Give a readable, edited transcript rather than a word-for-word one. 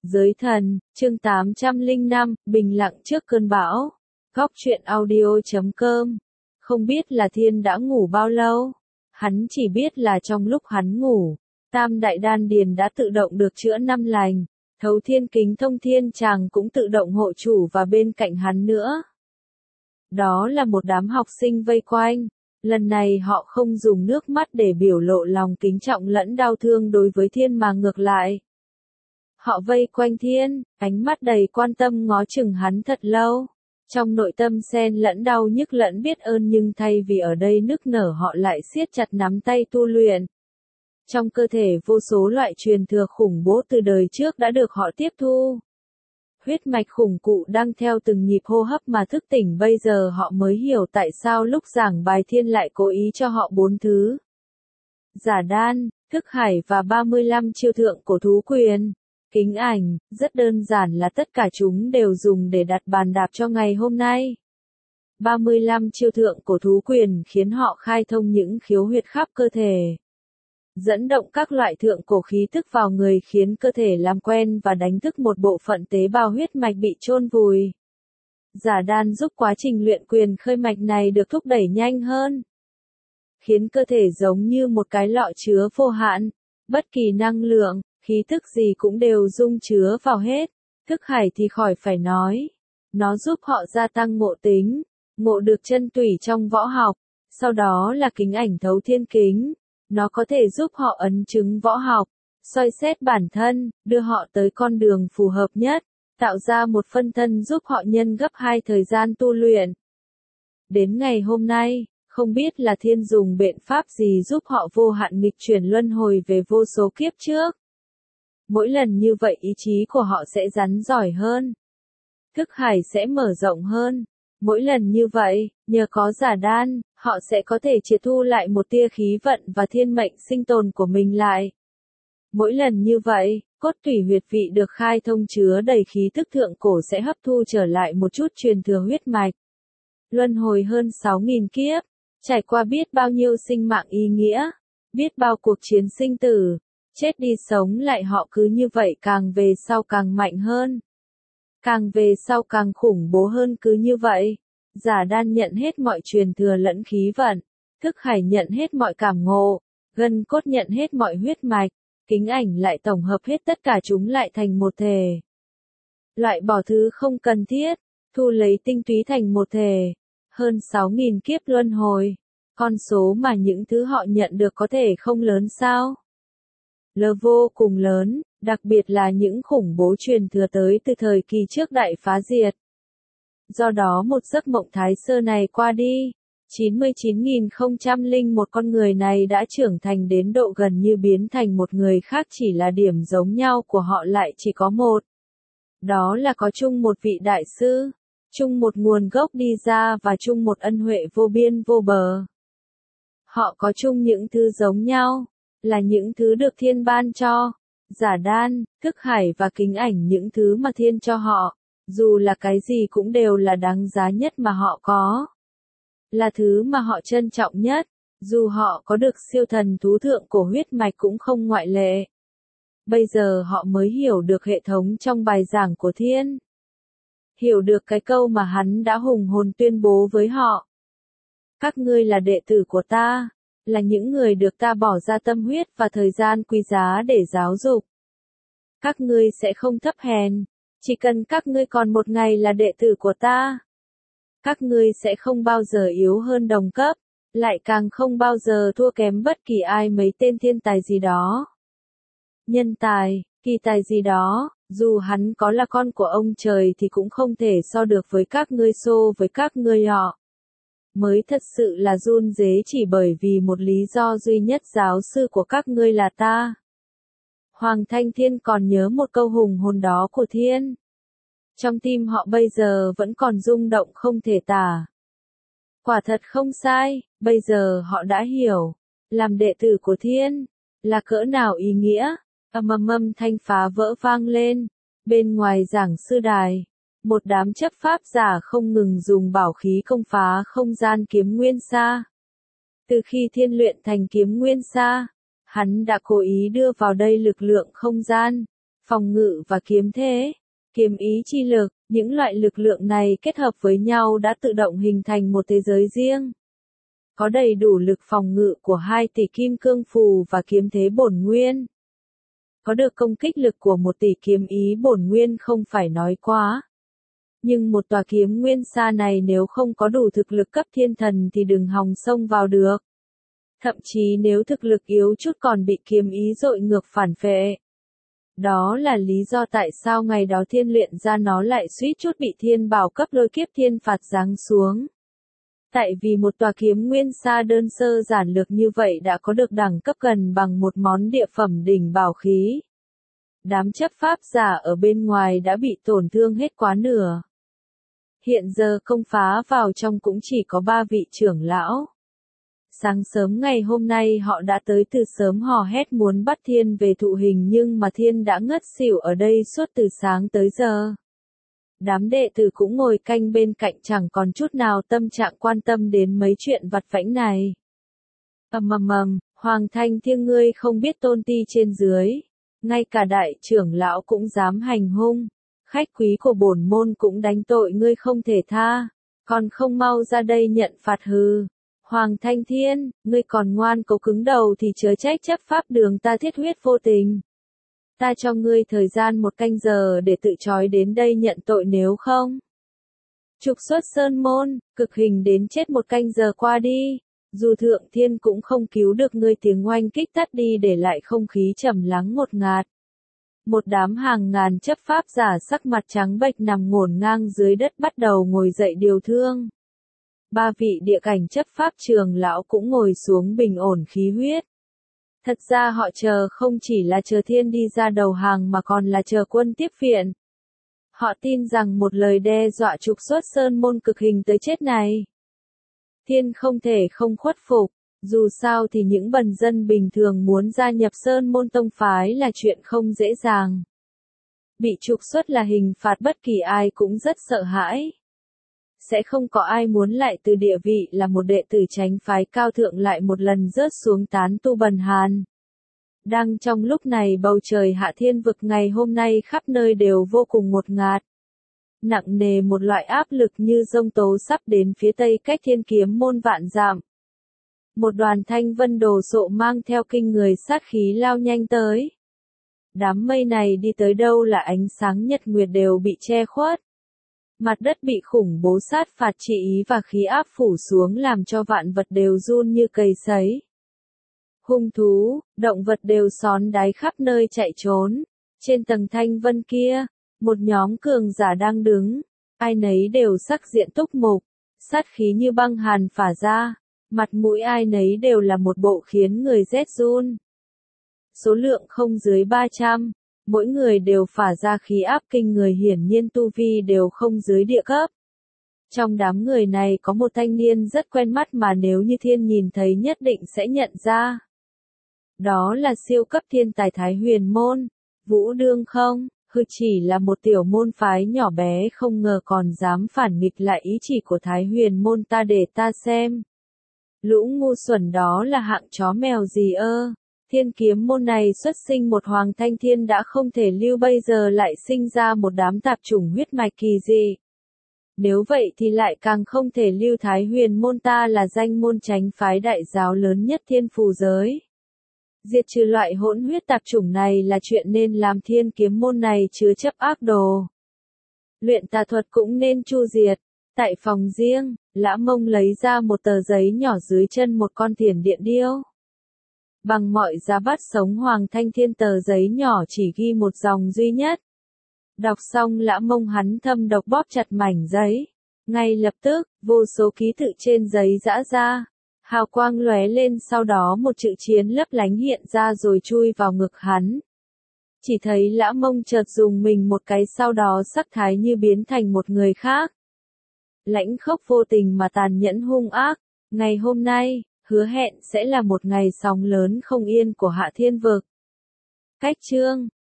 Giới thần, chương 805, bình lặng trước cơn bão. Góc truyện audio.com. Không biết là Thiên đã ngủ bao lâu. Hắn chỉ biết là trong lúc hắn ngủ, Tam Đại Đan Điền đã tự động được chữa 5 lành. Thấu Thiên Kính Thông Thiên Tràng cũng tự động hộ chủ và bên cạnh hắn nữa. Đó là một đám học sinh vây quanh. Lần này họ không dùng nước mắt để biểu lộ lòng kính trọng lẫn đau thương đối với Thiên mà ngược lại. Họ vây quanh Thiên, ánh mắt đầy quan tâm ngó chừng hắn thật lâu. Trong nội tâm xen lẫn đau nhức lẫn biết ơn, nhưng thay vì ở đây nức nở họ lại siết chặt nắm tay tu luyện. Trong cơ thể vô số loại truyền thừa khủng bố từ đời trước đã được họ tiếp thu. Huyết mạch khủng cụ đang theo từng nhịp hô hấp mà thức tỉnh, bây giờ họ mới hiểu tại sao lúc giảng bài Thiên lại cố ý cho họ 4 thứ. Giả đan, thức hải và 35 chiêu thượng cổ thú quyền. Kính ảnh, rất đơn giản là tất cả chúng đều dùng để đặt bàn đạp cho ngày hôm nay. 35 chiêu thượng cổ thú quyền khiến họ khai thông những khiếu huyệt khắp cơ thể. Dẫn động các loại thượng cổ khí tức vào người khiến cơ thể làm quen và đánh thức một bộ phận tế bào huyết mạch bị chôn vùi. Giả đan giúp quá trình luyện quyền khơi mạch này được thúc đẩy nhanh hơn. Khiến cơ thể giống như một cái lọ chứa vô hạn, bất kỳ năng lượng, khí tức gì cũng đều dung chứa vào hết. Thức hải thì khỏi phải nói. Nó giúp họ gia tăng ngộ tính, ngộ được chân tủy trong võ học. Sau đó là kính ảnh thấu thiên kính. Nó có thể giúp họ ấn chứng võ học, soi xét bản thân, đưa họ tới con đường phù hợp nhất, tạo ra một phân thân giúp họ nhân gấp 2 thời gian tu luyện. Đến ngày hôm nay, không biết là Thiên dùng biện pháp gì giúp họ vô hạn nghịch chuyển luân hồi về vô số kiếp trước. Mỗi lần như vậy ý chí của họ sẽ rắn giỏi hơn. Thức hải sẽ mở rộng hơn. Mỗi lần như vậy, nhờ có giả đan, họ sẽ có thể triệt thu lại một tia khí vận và thiên mệnh sinh tồn của mình lại. Mỗi lần như vậy, cốt tủy huyệt vị được khai thông chứa đầy khí tức thượng cổ sẽ hấp thu trở lại một chút truyền thừa huyết mạch. Luân hồi hơn 6.000 kiếp, trải qua biết bao nhiêu sinh mạng ý nghĩa, biết bao cuộc chiến sinh tử, chết đi sống lại, họ cứ như vậy càng về sau càng mạnh hơn. Càng về sau càng khủng bố hơn, cứ như vậy. Giả đan nhận hết mọi truyền thừa lẫn khí vận, thức hải nhận hết mọi cảm ngộ, gân cốt nhận hết mọi huyết mạch, kính ảnh lại tổng hợp hết tất cả chúng lại thành một thể. Loại bỏ thứ không cần thiết, thu lấy tinh túy thành một thể. Hơn 6.000 kiếp luân hồi, con số mà những thứ họ nhận được có thể không lớn sao? Vô cùng lớn, đặc biệt là những khủng bố truyền thừa tới từ thời kỳ trước đại phá diệt. Do đó một giấc mộng thái sơ này qua đi, 99.001 con người này đã trưởng thành đến độ gần như biến thành một người khác, chỉ là điểm giống nhau của họ lại chỉ có một. Đó là có chung một vị đại sư, chung một nguồn gốc đi ra và chung một ân huệ vô biên vô bờ. Họ có chung những thứ giống nhau, là những thứ được Thiên ban cho. Giả đan, thức hải và kính ảnh, những thứ mà Thiên cho họ, dù là cái gì cũng đều là đáng giá nhất mà họ có. Là thứ mà họ trân trọng nhất, dù họ có được siêu thần thú thượng cổ huyết mạch cũng không ngoại lệ. Bây giờ họ mới hiểu được hệ thống trong bài giảng của Thiên. Hiểu được cái câu mà hắn đã hùng hồn tuyên bố với họ. Các ngươi là đệ tử của ta, là những người được ta bỏ ra tâm huyết và thời gian quý giá để giáo dục. Các ngươi sẽ không thấp hèn, chỉ cần các ngươi còn một ngày là đệ tử của ta. Các ngươi sẽ không bao giờ yếu hơn đồng cấp, lại càng không bao giờ thua kém bất kỳ ai mấy tên thiên tài gì đó. Nhân tài, kỳ tài gì đó, dù hắn có là con của ông trời thì cũng không thể so được với các ngươi, so với các ngươi họ. Mới thật sự là run rế chỉ bởi vì một lý do duy nhất, giáo sư của các ngươi là ta. Hoàng Thanh Thiên còn nhớ một câu hùng hồn đó của Thiên. Trong tim họ bây giờ vẫn còn rung động không thể tả. Quả thật không sai, bây giờ họ đã hiểu, làm đệ tử của Thiên là cỡ nào ý nghĩa. Âm thanh phá vỡ vang lên, bên ngoài giảng sư đài, một đám chấp pháp giả không ngừng dùng bảo khí công phá không gian kiếm nguyên sa. Từ khi Thiên luyện thành kiếm nguyên sa, hắn đã cố ý đưa vào đây lực lượng không gian, phòng ngự và kiếm thế, kiếm ý chi lực, những loại lực lượng này kết hợp với nhau đã tự động hình thành một thế giới riêng. Có đầy đủ lực phòng ngự của 2 tỷ kim cương phù và kiếm thế bổn nguyên. Có được công kích lực của 1 tỷ kiếm ý bổn nguyên không phải nói quá. Nhưng một tòa kiếm nguyên sa này nếu không có đủ thực lực cấp thiên thần thì đừng hòng xông vào được. Thậm chí nếu thực lực yếu chút còn bị kiếm ý dội ngược phản phệ. Đó là lý do tại sao ngày đó thiên luyện ra nó lại suýt chút bị thiên bảo cấp lôi kiếp thiên phạt giáng xuống. Tại vì một tòa kiếm nguyên sa đơn sơ giản lược như vậy đã có được đẳng cấp gần bằng một món địa phẩm đỉnh bảo khí. Đám chấp pháp giả ở bên ngoài đã bị tổn thương hết quá nửa. Hiện giờ công phá vào trong cũng chỉ có 3 vị trưởng lão. Sáng sớm ngày hôm nay họ đã tới từ sớm hò hét muốn bắt thiên về thụ hình nhưng mà thiên đã ngất xỉu ở đây suốt từ sáng tới giờ. Đám đệ tử cũng ngồi canh bên cạnh chẳng còn chút nào tâm trạng quan tâm đến mấy chuyện vặt vãnh này. Hoàng Thanh Thiên ngươi không biết tôn ti trên dưới. Ngay cả đại trưởng lão cũng dám hành hung. Khách quý của bổn môn cũng đánh tội ngươi không thể tha. Còn không mau ra đây nhận phạt hừ. Hoàng Thanh Thiên, ngươi còn ngoan cố cứng đầu thì chớ trách chấp pháp đường ta thiết huyết vô tình. Ta cho ngươi thời gian 1 canh giờ để tự trói đến đây nhận tội nếu không. Trục xuất sơn môn, cực hình đến chết 1 canh giờ qua đi. Dù thượng thiên cũng không cứu được ngươi tiếng oanh kích tắt đi để lại không khí trầm lắng ngột ngạt. Một đám hàng ngàn chấp pháp giả sắc mặt trắng bệch nằm ngổn ngang dưới đất bắt đầu ngồi dậy điều thương. 3 vị địa cảnh chấp pháp trường lão cũng ngồi xuống bình ổn khí huyết. Thật ra họ chờ không chỉ là chờ thiên đi ra đầu hàng mà còn là chờ quân tiếp viện. Họ tin rằng một lời đe dọa trục xuất sơn môn cực hình tới chết này. Thiên không thể không khuất phục, dù sao thì những bần dân bình thường muốn gia nhập sơn môn tông phái là chuyện không dễ dàng. Bị trục xuất là hình phạt bất kỳ ai cũng rất sợ hãi. Sẽ không có ai muốn lại từ địa vị là một đệ tử chánh phái cao thượng lại một lần rớt xuống tán tu bần hàn. Đang trong lúc này bầu trời hạ thiên vực ngày hôm nay khắp nơi đều vô cùng ngột ngạt. Nặng nề một loại áp lực như giông tố sắp đến phía tây cách Thiên Kiếm môn vạn dặm. Một đoàn thanh vân đồ sộ mang theo kinh người sát khí lao nhanh tới. Đám mây này đi tới đâu là ánh sáng nhật nguyệt đều bị che khuất. Mặt đất bị khủng bố sát phạt trị ý và khí áp phủ xuống làm cho vạn vật đều run như cầy sấy. Hung thú, động vật đều xón đáy khắp nơi chạy trốn. Trên tầng thanh vân kia, một nhóm cường giả đang đứng. Ai nấy đều sắc diện túc mục, sát khí như băng hàn phả ra. Mặt mũi ai nấy đều là một bộ khiến người rét run. Số lượng không dưới 300. Mỗi người đều phả ra khí áp kinh người hiển nhiên tu vi đều không dưới địa cấp. Trong đám người này có một thanh niên rất quen mắt mà nếu như thiên nhìn thấy nhất định sẽ nhận ra. Đó là siêu cấp thiên tài Thái Huyền môn, Vũ Đương không, chỉ là một tiểu môn phái nhỏ bé không ngờ còn dám phản nghịch lại ý chỉ của Thái Huyền môn ta để ta xem. Lũ ngu xuẩn đó là hạng chó mèo gì ơ. Thiên Kiếm môn này xuất sinh một Hoàng Thanh Thiên đã không thể lưu bây giờ lại sinh ra một đám tạp chủng huyết mạch kỳ dị. Nếu vậy thì lại càng không thể lưu Thái Huyền môn ta là danh môn chánh phái đại giáo lớn nhất thiên phù giới. Diệt trừ loại hỗn huyết tạp chủng này là chuyện nên làm Thiên Kiếm môn này chứa chấp ác đồ. Luyện tà thuật cũng nên chu diệt. Tại phòng riêng, Lã Mông lấy ra một tờ giấy nhỏ dưới chân một con thiền điện điêu. Bằng mọi giá bắt sống Hoàng Thanh Thiên, tờ giấy nhỏ chỉ ghi một dòng duy nhất. Đọc xong Lã Mông hắn thâm độc bóp chặt mảnh giấy. Ngay lập tức, vô số ký tự trên giấy giã ra. Hào quang lóe lên sau đó một chữ chiến lấp lánh hiện ra rồi chui vào ngực hắn. Chỉ thấy Lã Mông chợt dùng mình một cái sau đó sắc thái như biến thành một người khác. Lãnh khốc vô tình mà tàn nhẫn hung ác. Ngày hôm nay, hứa hẹn sẽ là một ngày sóng lớn không yên của Hạ Thiên Vực. Cách chương